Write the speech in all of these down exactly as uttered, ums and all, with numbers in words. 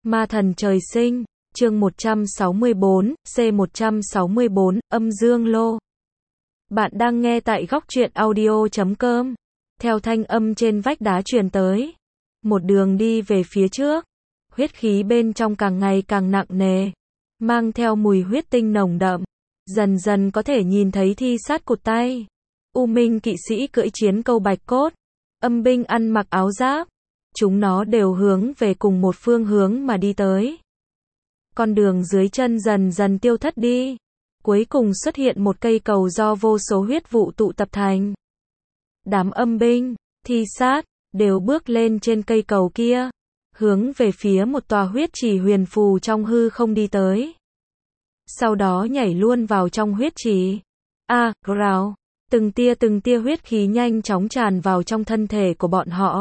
Ma thần trời sinh, chương một trăm sáu mươi bốn, C một trăm sáu mươi bốn, âm dương lô. Bạn đang nghe tại góc truyện audio chấm com. Theo thanh âm trên vách đá truyền tới, một đường đi về phía trước, huyết khí bên trong càng ngày càng nặng nề, mang theo mùi huyết tinh nồng đậm, dần dần có thể nhìn thấy thi sát cụt tay. U Minh kỵ sĩ cưỡi chiến câu bạch cốt, âm binh ăn mặc áo giáp, chúng nó đều hướng về cùng một phương hướng mà đi tới. Con đường dưới chân dần dần tiêu thất đi, cuối cùng xuất hiện một cây cầu do vô số huyết vụ tụ tập thành. Đám âm binh, thi sát, đều bước lên trên cây cầu kia, hướng về phía một tòa huyết trì huyền phù trong hư không đi tới. Sau đó nhảy luôn vào trong huyết trì. A, à, rào, từng tia từng tia huyết khí nhanh chóng tràn vào trong thân thể của bọn họ.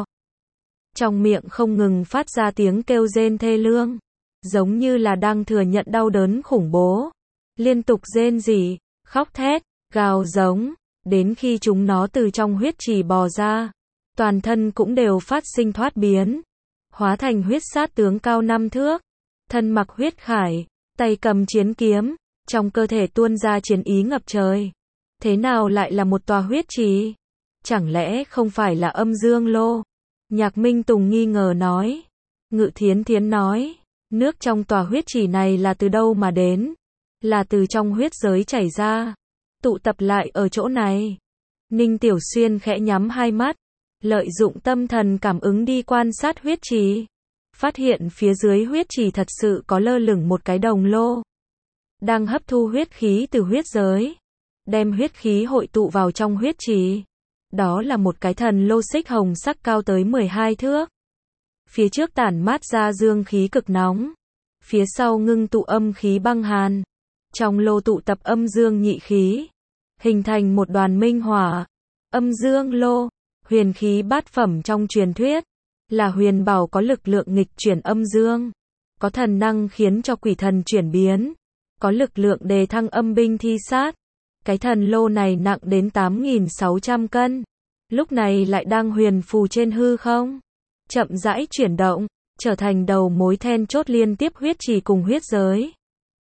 Trong miệng không ngừng phát ra tiếng kêu rên thê lương, giống như là đang thừa nhận đau đớn khủng bố. Liên tục rên rỉ, khóc thét, gào giống, đến khi chúng nó từ trong huyết trì bò ra, toàn thân cũng đều phát sinh thoát biến, hóa thành huyết sát tướng cao năm thước, thân mặc huyết khải, tay cầm chiến kiếm, trong cơ thể tuôn ra chiến ý ngập trời. Thế nào lại là một tòa huyết trì? Chẳng lẽ không phải là âm dương lô? Nhạc Minh Tùng nghi ngờ nói. Ngự Thiến Thiến nói, nước trong tòa huyết trì này là từ đâu mà đến? Là từ trong huyết giới chảy ra, tụ tập lại ở chỗ này. Ninh Tiểu Xuyên khẽ nhắm hai mắt, lợi dụng tâm thần cảm ứng đi quan sát huyết trì, phát hiện phía dưới huyết trì thật sự có lơ lửng một cái đồng lô, đang hấp thu huyết khí từ huyết giới, đem huyết khí hội tụ vào trong huyết trì. Đó là một cái thần lô xích hồng sắc cao tới mười hai thước. Phía trước tản mát ra dương khí cực nóng, phía sau ngưng tụ âm khí băng hàn. Trong lô tụ tập âm dương nhị khí, hình thành một đoàn minh hỏa. Âm dương lô, huyền khí bát phẩm trong truyền thuyết, là huyền bảo có lực lượng nghịch chuyển âm dương, có thần năng khiến cho quỷ thần chuyển biến, có lực lượng đề thăng âm binh thi sát. Cái thần lô này nặng đến tám nghìn sáu trăm cân, lúc này lại đang huyền phù trên hư không, chậm rãi chuyển động, trở thành đầu mối then chốt liên tiếp huyết trì cùng huyết giới.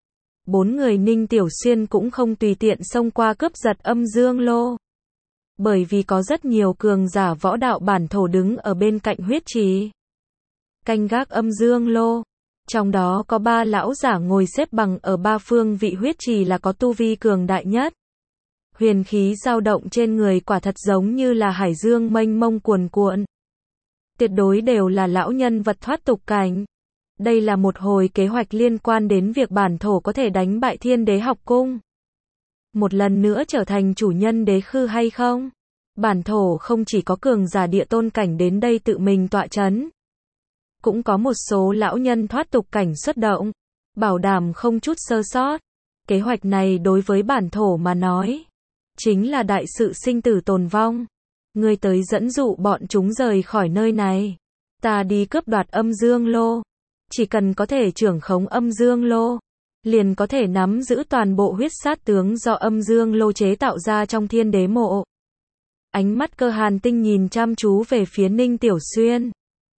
Bốn người Ninh Tiểu Xuyên cũng không tùy tiện xông qua cướp giật âm dương lô, bởi vì có rất nhiều cường giả võ đạo bản thổ đứng ở bên cạnh huyết trì, canh gác âm dương lô. Trong đó có ba lão giả ngồi xếp bằng ở ba phương vị huyết trì là có tu vi cường đại nhất. Huyền khí dao động trên người quả thật giống như là hải dương mênh mông cuồn cuộn. Tuyệt đối đều là lão nhân vật thoát tục cảnh. Đây là một hồi kế hoạch liên quan đến việc bản thổ có thể đánh bại Thiên Đế học cung, một lần nữa trở thành chủ nhân đế khư hay không. Bản thổ không chỉ có cường giả địa tôn cảnh đến đây tự mình tọa chấn, cũng có một số lão nhân thoát tục cảnh xuất động, bảo đảm không chút sơ sót. Kế hoạch này đối với bản thổ mà nói, chính là đại sự sinh tử tồn vong. Ngươi tới dẫn dụ bọn chúng rời khỏi nơi này, ta đi cướp đoạt âm dương lô. Chỉ cần có thể trưởng khống âm dương lô, liền có thể nắm giữ toàn bộ huyết sát tướng do âm dương lô chế tạo ra trong Thiên Đế mộ. Ánh mắt Cơ Hàn Tinh nhìn chăm chú về phía Ninh Tiểu Xuyên.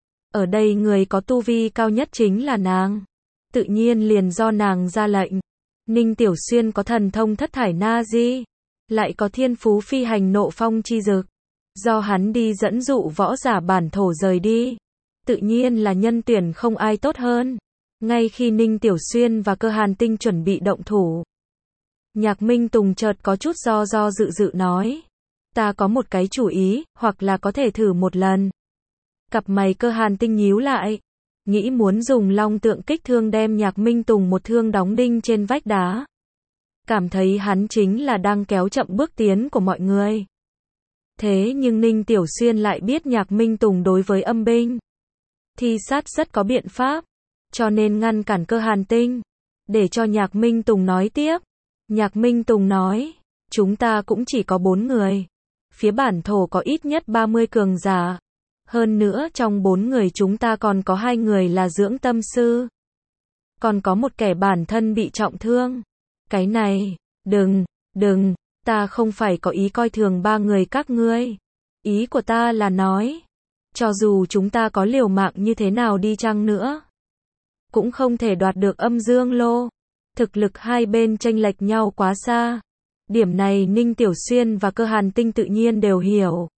Ở đây người có tu vi cao nhất chính là nàng, tự nhiên liền do nàng ra lệnh. Ninh Tiểu Xuyên có thần thông thất thải na di, lại có thiên phú phi hành nộ phong chi dực, do hắn đi dẫn dụ võ giả bản thổ rời đi, tự nhiên là nhân tuyển không ai tốt hơn. Ngay khi Ninh Tiểu Xuyên và Cơ Hàn Tinh chuẩn bị động thủ, Nhạc Minh Tùng chợt có chút do do dự dự nói, ta có một cái chủ ý, hoặc là có thể thử một lần. Cặp mày Cơ Hàn Tinh nhíu lại, nghĩ muốn dùng long tượng kích thương đem Nhạc Minh Tùng một thương đóng đinh trên vách đá. Cảm thấy hắn chính là đang kéo chậm bước tiến của mọi người. Thế nhưng Ninh Tiểu Xuyên lại biết Nhạc Minh Tùng đối với âm binh thi sát rất có biện pháp, cho nên ngăn cản Cơ Hàn Tinh, để cho Nhạc Minh Tùng nói tiếp. Nhạc Minh Tùng nói, chúng ta cũng chỉ có bốn người, phía bản thổ có ít nhất ba mươi cường giả, hơn nữa trong bốn người chúng ta còn có hai người là dưỡng tâm sư, còn có một kẻ bản thân bị trọng thương. Cái này, đừng, đừng, ta không phải có ý coi thường ba người các ngươi. Ý của ta là nói, cho dù chúng ta có liều mạng như thế nào đi chăng nữa, cũng không thể đoạt được âm dương lô. Thực lực hai bên chênh lệch nhau quá xa. Điểm này Ninh Tiểu Xuyên và Cơ Hàn Tinh tự nhiên đều hiểu.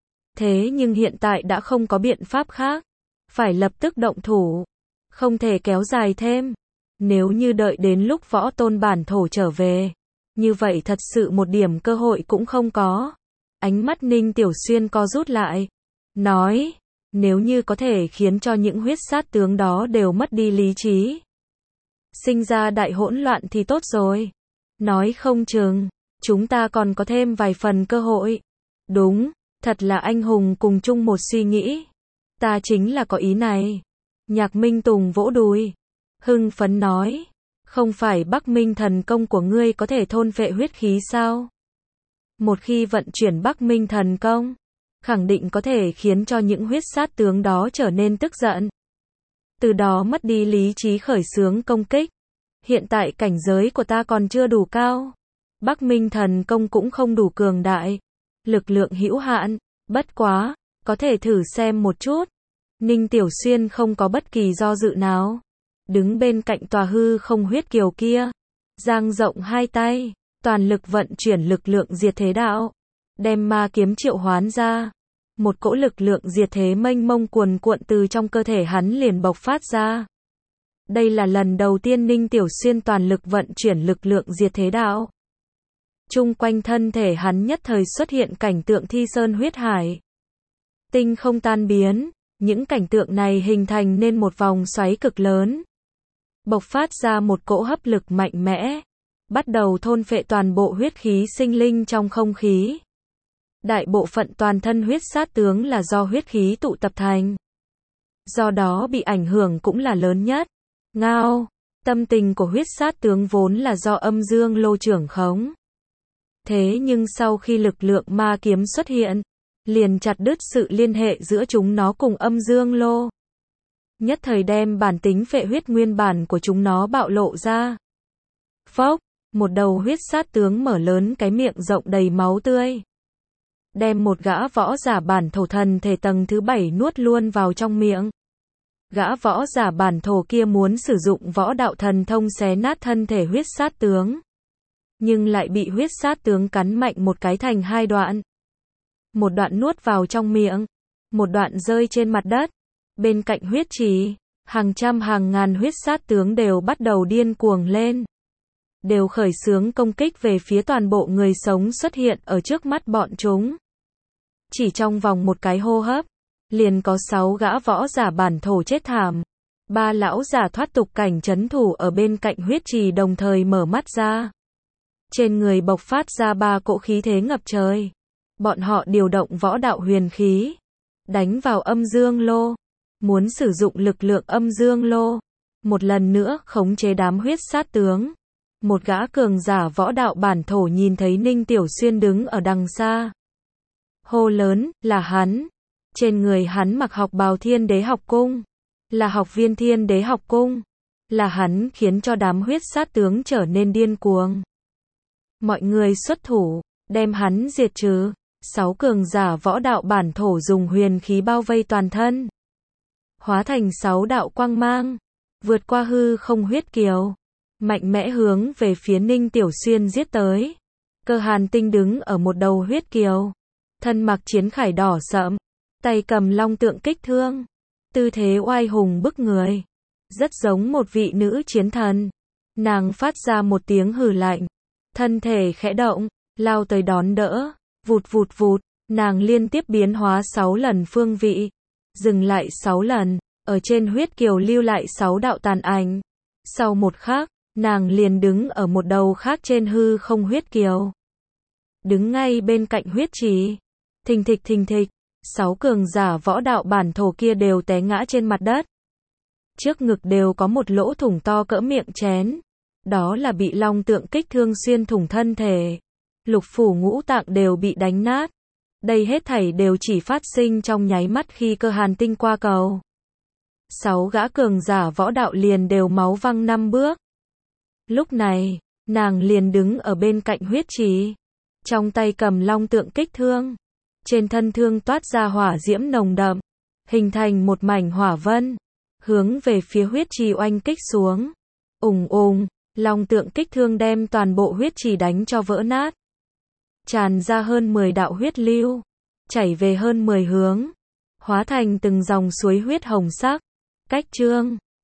Thế nhưng hiện tại đã không có biện pháp khác. Phải lập tức động thủ. Không thể kéo dài thêm. Nếu như đợi đến lúc võ tôn bản thổ trở về, như vậy thật sự một điểm cơ hội cũng không có. Ánh mắt Ninh Tiểu Xuyên co rút lại. Nói, nếu như có thể khiến cho những huyết sát tướng đó đều mất đi lý trí, sinh ra đại hỗn loạn thì tốt rồi. Nói không chừng, chúng ta còn có thêm vài phần cơ hội. Đúng, thật là anh hùng cùng chung một suy nghĩ. Ta chính là có ý này. Nhạc Minh Tùng vỗ đùi. Hưng phấn nói. Không phải Bắc Minh thần công của ngươi có thể thôn phệ huyết khí sao? Một khi vận chuyển Bắc Minh thần công, khẳng định có thể khiến cho những huyết sát tướng đó trở nên tức giận. Từ đó mất đi lý trí khởi xướng công kích. Hiện tại cảnh giới của ta còn chưa đủ cao. Bắc Minh thần công cũng không đủ cường đại. Lực lượng hữu hạn, bất quá, có thể thử xem một chút. Ninh Tiểu Xuyên không có bất kỳ do dự nào. Đứng bên cạnh tòa hư không huyết kiều kia. Dang rộng hai tay, toàn lực vận chuyển lực lượng diệt thế đạo. Đem ma kiếm triệu hoán ra. Một cỗ lực lượng diệt thế mênh mông cuồn cuộn từ trong cơ thể hắn liền bộc phát ra. Đây là lần đầu tiên Ninh Tiểu Xuyên toàn lực vận chuyển lực lượng diệt thế đạo. Chung quanh thân thể hắn nhất thời xuất hiện cảnh tượng thi sơn huyết hải. Tinh không tan biến, những cảnh tượng này hình thành nên một vòng xoáy cực lớn. Bộc phát ra một cỗ hấp lực mạnh mẽ. Bắt đầu thôn phệ toàn bộ huyết khí sinh linh trong không khí. Đại bộ phận toàn thân huyết sát tướng là do huyết khí tụ tập thành. Do đó bị ảnh hưởng cũng là lớn nhất. Ngao, tâm tình của huyết sát tướng vốn là do âm dương lô trưởng khống. Thế nhưng sau khi lực lượng ma kiếm xuất hiện, liền chặt đứt sự liên hệ giữa chúng nó cùng âm dương lô. Nhất thời đem bản tính phệ huyết nguyên bản của chúng nó bạo lộ ra. Phốc, một đầu huyết sát tướng mở lớn cái miệng rộng đầy máu tươi. Đem một gã võ giả bản thổ thần thể tầng thứ bảy nuốt luôn vào trong miệng. Gã võ giả bản thổ kia muốn sử dụng võ đạo thần thông xé nát thân thể huyết sát tướng. Nhưng lại bị huyết sát tướng cắn mạnh một cái thành hai đoạn. Một đoạn nuốt vào trong miệng. Một đoạn rơi trên mặt đất. Bên cạnh huyết trì, hàng trăm hàng ngàn huyết sát tướng đều bắt đầu điên cuồng lên. Đều khởi xướng công kích về phía toàn bộ người sống xuất hiện ở trước mắt bọn chúng. Chỉ trong vòng một cái hô hấp, liền có sáu gã võ giả bản thổ chết thảm. Ba lão giả thoát tục cảnh trấn thủ ở bên cạnh huyết trì đồng thời mở mắt ra. Trên người bộc phát ra ba cỗ khí thế ngập trời. Bọn họ điều động võ đạo huyền khí, đánh vào âm dương lô, muốn sử dụng lực lượng âm dương lô, một lần nữa khống chế đám huyết sát tướng. Một gã cường giả võ đạo bản thổ nhìn thấy Ninh Tiểu Xuyên đứng ở đằng xa. Hô lớn, là hắn. Trên người hắn mặc học bào Thiên Đế học cung. Là học viên Thiên Đế học cung. Là hắn khiến cho đám huyết sát tướng trở nên điên cuồng. Mọi người xuất thủ, đem hắn diệt trừ. Sáu cường giả võ đạo bản thổ dùng huyền khí bao vây toàn thân. Hóa thành sáu đạo quang mang. Vượt qua hư không huyết kiều. Mạnh mẽ hướng về phía Ninh Tiểu Xuyên giết tới. Cơ Hàn Tinh đứng ở một đầu huyết kiều. Thân mặc chiến khải đỏ sẫm. Tay cầm long tượng kích thương. Tư thế oai hùng bức người. Rất giống một vị nữ chiến thần. Nàng phát ra một tiếng hừ lạnh. Thân thể khẽ động. Lao tới đón đỡ. Vụt vụt vụt. Nàng liên tiếp biến hóa sáu lần phương vị. Dừng lại sáu lần. Ở trên huyết kiều lưu lại sáu đạo tàn ảnh. Sau một khắc, nàng liền đứng ở một đầu khác trên hư không huyết kiều. Đứng ngay bên cạnh huyết trì. Thình thịch thình thịch. Sáu cường giả võ đạo bản thổ kia đều té ngã trên mặt đất. Trước ngực đều có một lỗ thủng to cỡ miệng chén. Đó là bị long tượng kích thương xuyên thủng thân thể. Lục phủ ngũ tạng đều bị đánh nát. Đây hết thảy đều chỉ phát sinh trong nháy mắt khi Cơ Hàn Tinh qua cầu. Sáu gã cường giả võ đạo liền đều máu văng năm bước. Lúc này, nàng liền đứng ở bên cạnh huyết trì. Trong tay cầm long tượng kích thương. Trên thân thương toát ra hỏa diễm nồng đậm. Hình thành một mảnh hỏa vân. hướng về phía huyết trì oanh kích xuống. Ùng ùng, long tượng kích thương đem toàn bộ huyết trì đánh cho vỡ nát. Tràn ra hơn mười đạo huyết lưu, chảy về hơn mười hướng, hóa thành từng dòng suối huyết hồng sắc. Cách chương